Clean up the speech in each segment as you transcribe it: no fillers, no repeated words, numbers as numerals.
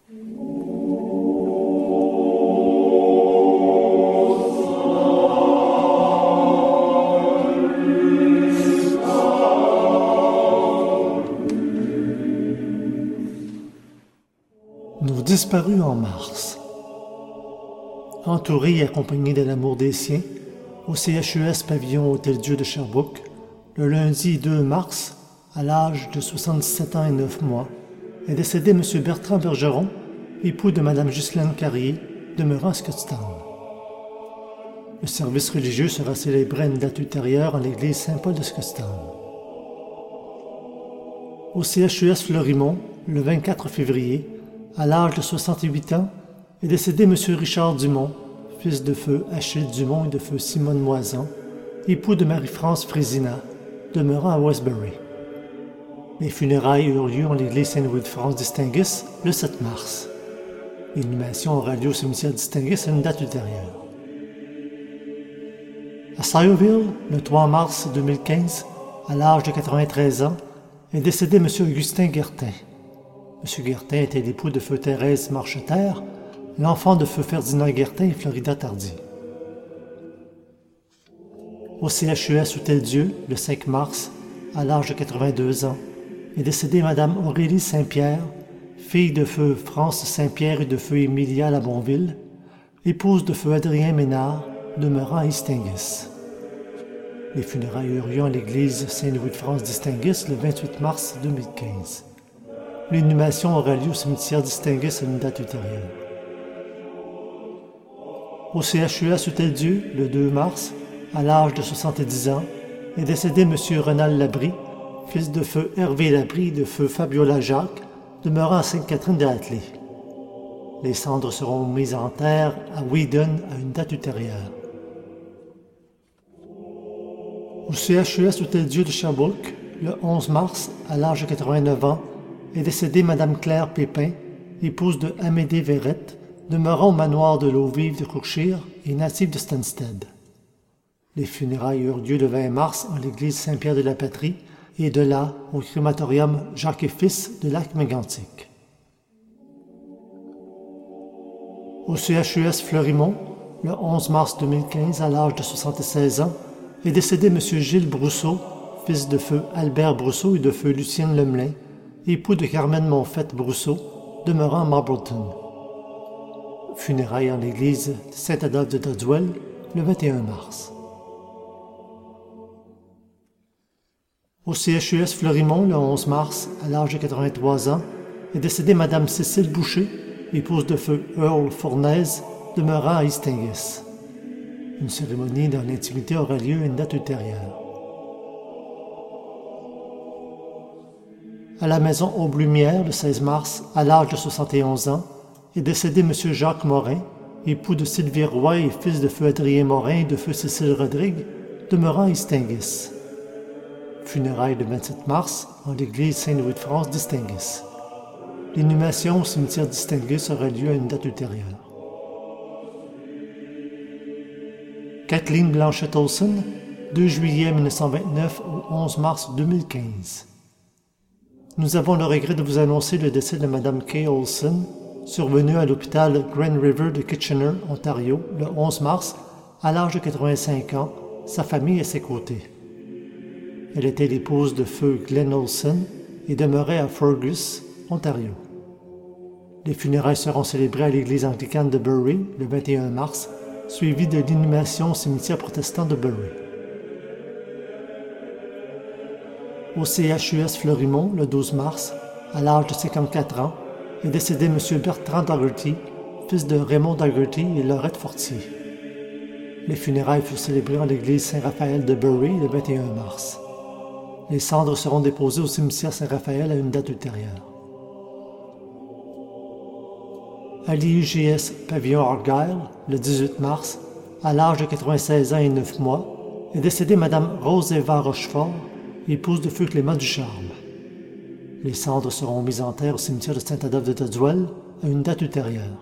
Nos disparus en mars. Entouré et accompagné de l'amour des siens, au CHUS Pavillon Hôtel-Dieu de Sherbrooke, le lundi 2 mars, à l'âge de 77 ans et 9 mois, est décédé M. Bertrand Bergeron, époux de Mme Ghislaine Carrier, demeurant à Scotstown. Le service religieux sera célébré à une date ultérieure en l'église Saint-Paul de Scotstown. Au CHUS Fleurimont, le 24 février, à l'âge de 68 ans, est décédé M. Richard Dumont, fils de feu Achille Dumont et de feu Simone Moisan, époux de Marie-France Frésina, demeurant à Westbury. Les funérailles eurent lieu en l'église Saint-Louis de France d'Istinguis le 7 mars. L'inhumation aura lieu au cimetière d'Istinguis à une date ultérieure. À Sayreville, le 3 mars 2015, à l'âge de 93 ans, est décédé M. Augustin Guertin. M. Guertin était l'époux de feu Thérèse Marcheter, l'enfant de feu Ferdinand Guertin et Florida Tardy. Au CHUS Hôtel-Dieu, le 5 mars, à l'âge de 82 ans, est décédée Mme Aurélie Saint-Pierre, fille de feu France Saint-Pierre et de feu Emilia Labonville, épouse de feu Adrien Ménard, demeurant à Istinguis. Les funérailles eurent lieu en l'église Saint-Louis de France d'Istinguis le 28 mars 2015. L'inhumation aura lieu au cimetière d'Istinguis à une date ultérieure. Au CHUS Hôtel-Dieu, le 2 mars, à l'âge de 70 ans, est décédé M. Renal Labrie, fils de feu Hervé Labrie et de feu Fabiola Jacques, demeurant à Sainte-Catherine-de-Hatley. Les cendres seront mises en terre à Wheadon à une date ultérieure. Au CHUS Hôtel-Dieu de Sherbrooke, le 11 mars, à l'âge de 89 ans, est décédée Mme Claire Pépin, épouse de Amédée Verrette, demeurant au manoir de l'Eau-Vive de Cookshire et native de Stansted. Les funérailles eurent lieu le 20 mars en l'église Saint-Pierre de la Patrie et de là au crématorium Jacques et Fils de Lac-Mégantic. Au CHUS Fleurimont, le 11 mars 2015, à l'âge de 76 ans, est décédé M. Gilles Brousseau, fils de feu Albert Brousseau et de feu Lucienne Lemelin, époux de Carmen Monfette Brousseau, demeurant à Marbleton. Funérailles en l'église Saint-Adolphe de Dodwell, le 21 mars. Au CHUS Fleurimont, le 11 mars, à l'âge de 83 ans, est décédée Mme Cécile Boucher, épouse de feu Earl Fournaise, demeurant à Istinguis. Une cérémonie dans l'intimité aura lieu à une date ultérieure. À la maison Aube-Lumière, le 16 mars, à l'âge de 71 ans, est décédé M. Jacques Morin, époux de Sylvie Roy et fils de feu Adrien Morin et de feu Cécile Rodrigue, demeurant à Istinguis. Funérailles le 27 mars, en l'église Saint-Louis de France d'Istinguis. L'inhumation au cimetière d'Istinguis aura lieu à une date ultérieure. Kathleen Blanchette-Olson, 2 juillet 1929 au 11 mars 2015. Nous avons le regret de vous annoncer le décès de Mme Kay Olson, survenue à l'hôpital Grand River de Kitchener, Ontario, le 11 mars, à l'âge de 85 ans, sa famille à ses côtés. Elle était l'épouse de feu Glenn Olson et demeurait à Fergus, Ontario. Les funérailles seront célébrées à l'église anglicane de Bury le 21 mars, suivies de l'inhumation au cimetière protestant de Bury. Au CHUS Fleurimont, le 12 mars, à l'âge de 54 ans, est décédé M. Bertrand Daugherty, fils de Raymond Daugherty et Laurette Fortier. Les funérailles furent célébrées en l'église Saint-Raphaël de Bury le 21 mars. Les cendres seront déposées au cimetière Saint-Raphaël à une date ultérieure. À l'IUGS Pavillon Argyle, le 18 mars, à l'âge de 96 ans et 9 mois, est décédée Mme Rose-Eva Rochefort, épouse de feu Clément Ducharme. Les cendres seront mises en terre au cimetière de Saint-Adolphe de Dodwell à une date ultérieure.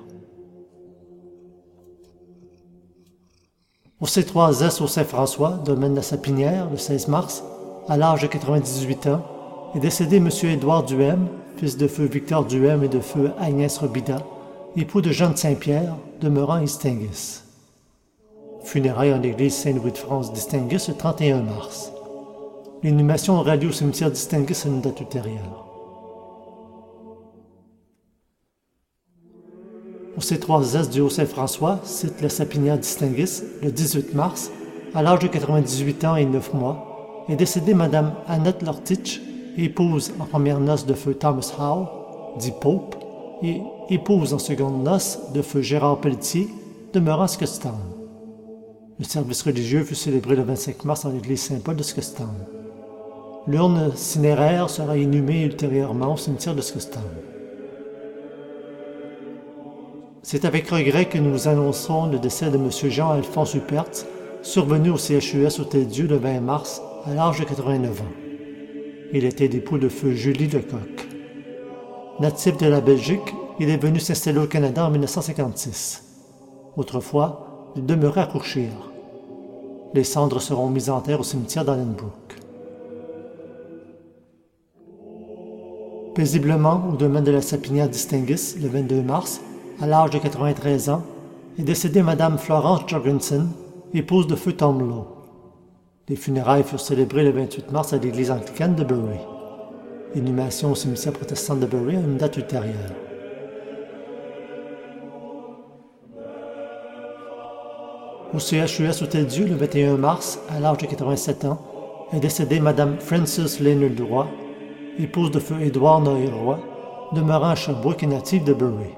Au C3S au Saint-François, domaine de la Sapinière, le 16 mars, à l'âge de 98 ans, est décédé M. Édouard Duhem, fils de feu Victor Duhem et de feu Agnès Robida, époux de Jeanne Saint-Pierre, demeurant à Istinguis. Funérailles en l'église Saint-Louis de France d'Istinguis le 31 mars. L'inhumation aura lieu au cimetière d'Istinguis à une date ultérieure. Au C3S du Haut-Saint-François, site la Sapinière d'Istinguis, le 18 mars, à l'âge de 98 ans et 9 mois, est décédée Madame Annette Lortich, épouse en première noce de feu Thomas Howe, dit Pope, et épouse en seconde noce de feu Gérard Pelletier, demeurant à Scotstown. Le service religieux fut célébré le 25 mars dans l'église Saint-Paul de Scotstown. L'urne cinéraire sera inhumée ultérieurement au cimetière de Scotstown. C'est avec regret que nous vous annonçons le décès de M. Jean-Alphonse Huppert, survenu au CHUS Hôtel-Dieu le 20 mars, à l'âge de 89 ans. Il était l'époux de feu Julie Lecoq. Natif de la Belgique, il est venu s'installer au Canada en 1956. Autrefois, il demeurait à Courchire. Les cendres seront mises en terre au cimetière d'Allenbrook. Paisiblement, au domaine de la Sapinière d'Istinguis, le 22 mars, à l'âge de 93 ans, est décédée Madame Florence Jorgensen, épouse de feu Tom Lowe. Les funérailles furent célébrées le 28 mars à l'église anglicane de Bury. L'inhumation au cimetière protestant de Bury à une date ultérieure. Au CHUS Hôtel-Dieu, le 21 mars, à l'âge de 87 ans, est décédée Madame Frances Leonard Roy, épouse de feu Édouard Noël Roy, demeurant à Sherbrooke et native de Bury.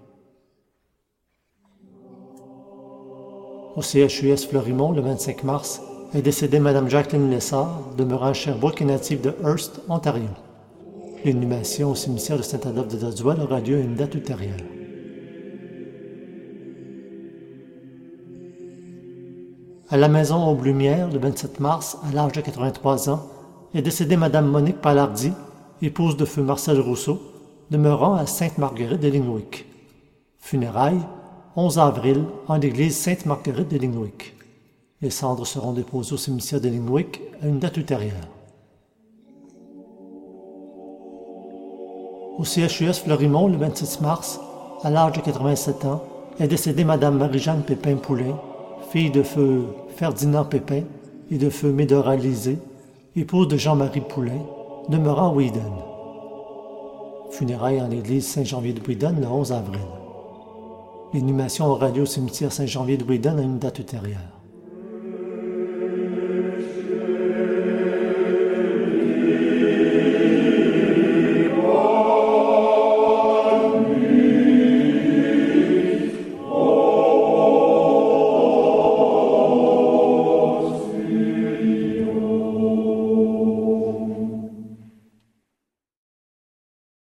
Au CHUS Florimont, le 25 mars, est décédée Mme Jacqueline Lessard, demeurant à Sherbrooke et native de Hearst, Ontario. L'inhumation au cimetière de Saint-Adolphe de Dodwell aura lieu à une date ultérieure. À la maison Aube-Lumière, le 27 mars, à l'âge de 83 ans, est décédée Mme Monique Palardy, épouse de feu Marcel Rousseau, demeurant à Sainte-Marguerite de Lingwick. Funérailles, 11 avril, en l'église Sainte-Marguerite de Lingwick. Les cendres seront déposées au cimetière de Lingwick à une date ultérieure. Au CHUS Florimont, le 26 mars, à l'âge de 87 ans, est décédée Mme Marie-Jeanne Pépin-Poulain, fille de feu Ferdinand Pépin et de feu Médora Lisée, épouse de Jean-Marie Poulain, demeurant à Whedon. Funérailles en l'église Saint-Janvier de Whedon le 11 avril. L'inhumation aura lieu au cimetière Saint-Janvier de Whedon à une date ultérieure.